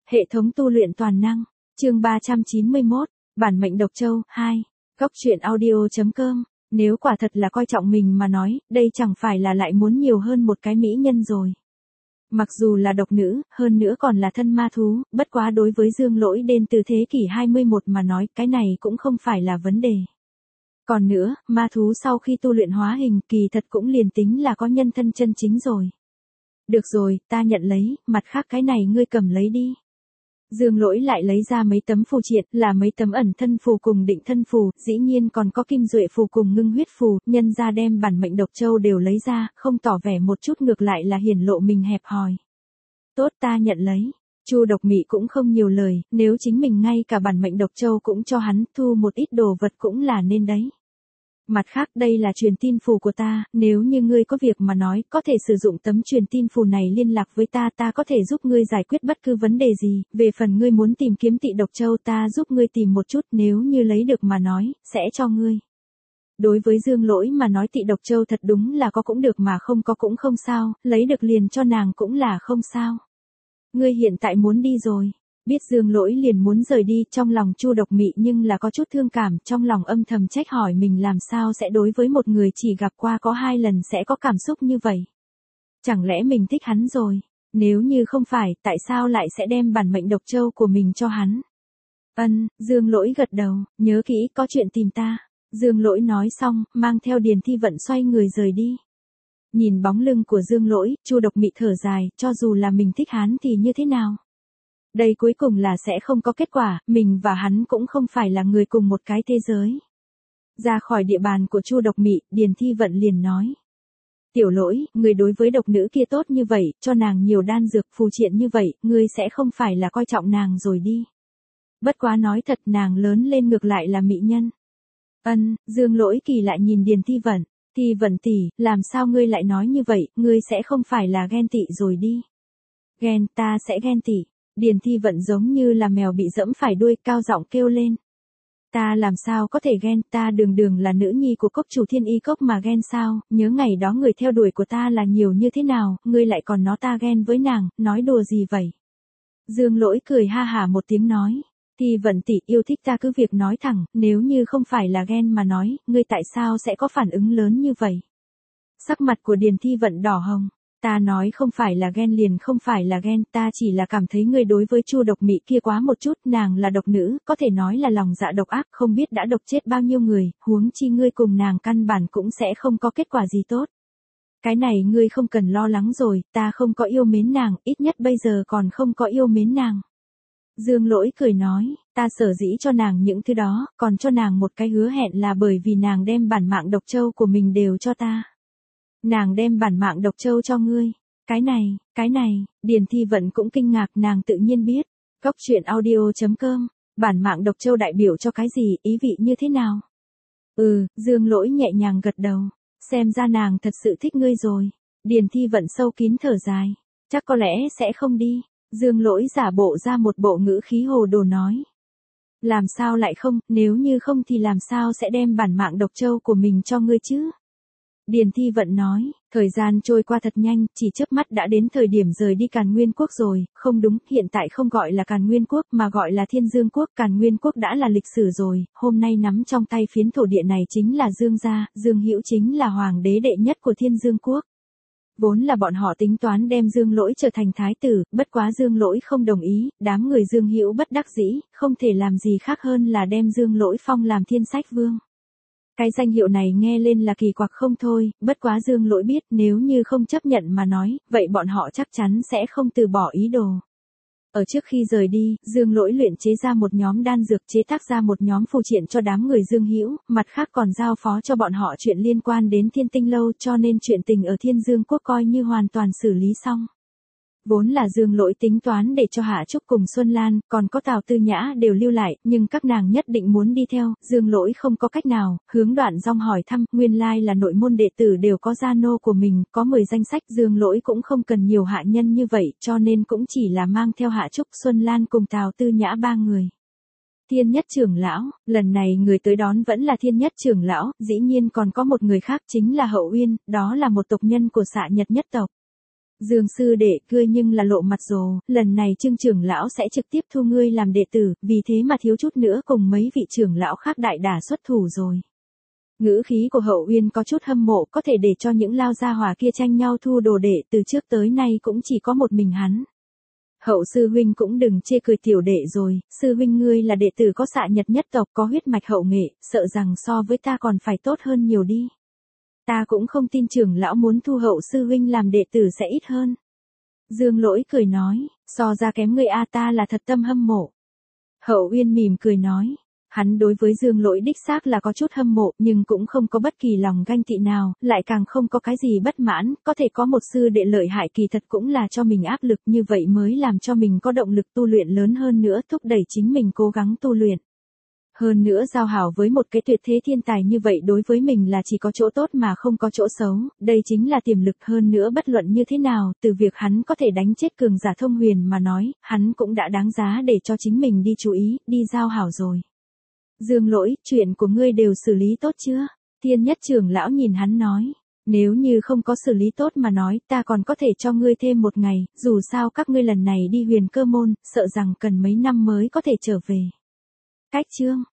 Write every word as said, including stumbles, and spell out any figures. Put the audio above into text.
Hệ thống tu luyện toàn năng, chương ba trăm chín mươi mốt, bản mệnh độc châu, hai, góc truyện audio.com, nếu quả thật là coi trọng mình mà nói, đây chẳng phải là lại muốn nhiều hơn một cái mỹ nhân rồi. Mặc dù là độc nữ, hơn nữa còn là thân ma thú, bất quá đối với Dương Lỗi đến từ thế kỷ hai mươi mốt mà nói, cái này cũng không phải là vấn đề. Còn nữa, ma thú sau khi tu luyện hóa hình, kỳ thật cũng liền tính là có nhân thân chân chính rồi. Được rồi, ta nhận lấy, mặt khác cái này ngươi cầm lấy đi. Dương Lỗi lại lấy ra mấy tấm phù triện, là mấy tấm ẩn thân phù cùng định thân phù, dĩ nhiên còn có kim duệ phù cùng ngưng huyết phù, nhân ra đem bản mệnh độc châu đều lấy ra, không tỏ vẻ một chút ngược lại là hiển lộ mình hẹp hòi. Tốt, ta nhận lấy. Chu Độc Mị cũng không nhiều lời, nếu chính mình ngay cả bản mệnh độc châu cũng cho hắn, thu một ít đồ vật cũng là nên đấy. Mặt khác, đây là truyền tin phù của ta, nếu như ngươi có việc mà nói, có thể sử dụng tấm truyền tin phù này liên lạc với ta, ta có thể giúp ngươi giải quyết bất cứ vấn đề gì, về phần ngươi muốn tìm kiếm tị độc châu ta giúp ngươi tìm một chút, nếu như lấy được mà nói, sẽ cho ngươi. Đối với Dương Lỗi mà nói tị độc châu thật đúng là có cũng được mà không có cũng không sao, lấy được liền cho nàng cũng là không sao. Ngươi hiện tại muốn đi rồi. Biết Dương Lỗi liền muốn rời đi, trong lòng Chu Độc Mị nhưng là có chút thương cảm, trong lòng âm thầm trách hỏi mình làm sao sẽ đối với một người chỉ gặp qua có hai lần sẽ có cảm xúc như vậy. Chẳng lẽ mình thích hắn rồi? Nếu như không phải, tại sao lại sẽ đem bản mệnh độc châu của mình cho hắn? Ân, Dương Lỗi gật đầu, nhớ kỹ có chuyện tìm ta. Dương Lỗi nói xong, mang theo Điền Thi Vận xoay người rời đi. Nhìn bóng lưng của Dương Lỗi, Chu Độc Mị thở dài, cho dù là mình thích hắn thì như thế nào? Đây cuối cùng là sẽ không có kết quả, mình và hắn cũng không phải là người cùng một cái thế giới. Ra khỏi địa bàn của Chu Độc Mị, Điền Thi Vận liền nói. Tiểu Lỗi, người đối với độc nữ kia tốt như vậy, cho nàng nhiều đan dược phù triện như vậy, ngươi sẽ không phải là coi trọng nàng rồi đi. Bất quá nói thật nàng lớn lên ngược lại là mỹ nhân. Ân, Dương Lỗi kỳ lại nhìn Điền Thi Vận, Thi Vận tỷ, làm sao ngươi lại nói như vậy, ngươi sẽ không phải là ghen tị rồi đi. Ghen, ta sẽ ghen tị. Điền Thi Vận giống như là mèo bị dẫm phải đuôi, cao giọng kêu lên. Ta làm sao có thể ghen, ta đường đường là nữ nhi của cốc chủ Thiên Y Cốc mà ghen sao, nhớ ngày đó người theo đuổi của ta là nhiều như thế nào, ngươi lại còn nói ta ghen với nàng, nói đùa gì vậy? Dương Lỗi cười ha hả một tiếng nói. Thi Vận tỷ yêu thích ta cứ việc nói thẳng, nếu như không phải là ghen mà nói, ngươi tại sao sẽ có phản ứng lớn như vậy? Sắc mặt của Điền Thi Vận đỏ hồng. Ta nói không phải là ghen liền không phải là ghen, ta chỉ là cảm thấy ngươi đối với Chu Độc Mị kia quá một chút, nàng là độc nữ, có thể nói là lòng dạ độc ác, không biết đã độc chết bao nhiêu người, huống chi ngươi cùng nàng căn bản cũng sẽ không có kết quả gì tốt. Cái này ngươi không cần lo lắng rồi, ta không có yêu mến nàng, ít nhất bây giờ còn không có yêu mến nàng. Dương Lỗi cười nói, ta sở dĩ cho nàng những thứ đó, còn cho nàng một cái hứa hẹn là bởi vì nàng đem bản mạng độc châu của mình đều cho ta. Nàng đem bản mạng độc châu cho ngươi. Cái này, cái này, Điền Thi Vận cũng kinh ngạc, nàng tự nhiên biết. Góc truyện audio.com, bản mạng độc châu đại biểu cho cái gì, ý vị như thế nào? Ừ, Dương Lỗi nhẹ nhàng gật đầu. Xem ra nàng thật sự thích ngươi rồi. Điền Thi Vận sâu kín thở dài. Chắc có lẽ sẽ không đi. Dương Lỗi giả bộ ra một bộ ngữ khí hồ đồ nói. Làm sao lại không, nếu như không thì làm sao sẽ đem bản mạng độc châu của mình cho ngươi chứ? Điền Thi Vận nói, thời gian trôi qua thật nhanh, chỉ chớp mắt đã đến thời điểm rời đi Càn Nguyên Quốc rồi, không đúng, hiện tại không gọi là Càn Nguyên Quốc mà gọi là Thiên Dương Quốc, Càn Nguyên Quốc đã là lịch sử rồi, hôm nay nắm trong tay phiến thổ địa này chính là Dương gia, Dương Hữu chính là hoàng đế đệ nhất của Thiên Dương Quốc. Vốn là bọn họ tính toán đem Dương Lỗi trở thành thái tử, bất quá Dương Lỗi không đồng ý, đám người Dương Hữu bất đắc dĩ, không thể làm gì khác hơn là đem Dương Lỗi phong làm Thiên Sách Vương. Cái danh hiệu này nghe lên là kỳ quặc không thôi, bất quá Dương Lỗi biết nếu như không chấp nhận mà nói, vậy bọn họ chắc chắn sẽ không từ bỏ ý đồ. Ở trước khi rời đi, Dương Lỗi luyện chế ra một nhóm đan dược, chế tác ra một nhóm phù triện cho đám người Dương Hữu, mặt khác còn giao phó cho bọn họ chuyện liên quan đến Thiên Tinh Lâu, cho nên chuyện tình ở Thiên Dương Quốc coi như hoàn toàn xử lý xong. Vốn là Dương Lỗi tính toán để cho Hạ Trúc cùng Xuân Lan, còn có Tào Tư Nhã đều lưu lại, nhưng các nàng nhất định muốn đi theo, Dương Lỗi không có cách nào, hướng Đoạn Dong hỏi thăm, nguyên lai là nội môn đệ tử đều có gia nô của mình, có mười danh sách, Dương Lỗi cũng không cần nhiều hạ nhân như vậy, cho nên cũng chỉ là mang theo Hạ Trúc, Xuân Lan cùng Tào Tư Nhã ba người. Thiên Nhất trưởng lão, lần này người tới đón vẫn là Thiên Nhất trưởng lão, dĩ nhiên còn có một người khác chính là Hậu Uyên, đó là một tộc nhân của Xạ Nhật nhất tộc. Dương sư đệ, ngươi nhưng là lộ mặt rồ, lần này Trương trưởng lão sẽ trực tiếp thu ngươi làm đệ tử, vì thế mà thiếu chút nữa cùng mấy vị trưởng lão khác đại đả xuất thủ rồi. Ngữ khí của Hậu Uyên có chút hâm mộ, có thể để cho những lao gia hỏa kia tranh nhau thu đồ đệ, từ trước tới nay cũng chỉ có một mình hắn. Hậu sư huynh cũng đừng chê cười tiểu đệ rồi, sư huynh ngươi là đệ tử có xạ nhật nhất tộc, có huyết mạch hậu nghệ, sợ rằng so với ta còn phải tốt hơn nhiều đi. Ta cũng không tin trưởng lão muốn thu Hậu sư huynh làm đệ tử sẽ ít hơn. Dương Lỗi cười nói, so ra kém ngươi a, ta là thật tâm hâm mộ. Hậu Uyên mỉm cười nói, hắn đối với Dương Lỗi đích xác là có chút hâm mộ, nhưng cũng không có bất kỳ lòng ganh tị nào, lại càng không có cái gì bất mãn, có thể có một sư đệ lợi hại kỳ thật cũng là cho mình áp lực, như vậy mới làm cho mình có động lực tu luyện lớn hơn nữa, thúc đẩy chính mình cố gắng tu luyện. Hơn nữa giao hảo với một cái tuyệt thế thiên tài như vậy đối với mình là chỉ có chỗ tốt mà không có chỗ xấu, đây chính là tiềm lực. Hơn nữa bất luận như thế nào, từ việc hắn có thể đánh chết cường giả thông huyền mà nói, hắn cũng đã đáng giá để cho chính mình đi chú ý, đi giao hảo rồi. Dương Lỗi, chuyện của ngươi đều xử lý tốt chưa? Thiên Nhất trưởng lão nhìn hắn nói, nếu như không có xử lý tốt mà nói, ta còn có thể cho ngươi thêm một ngày, dù sao các ngươi lần này đi Huyền Cơ môn, sợ rằng cần mấy năm mới có thể trở về. Cách chương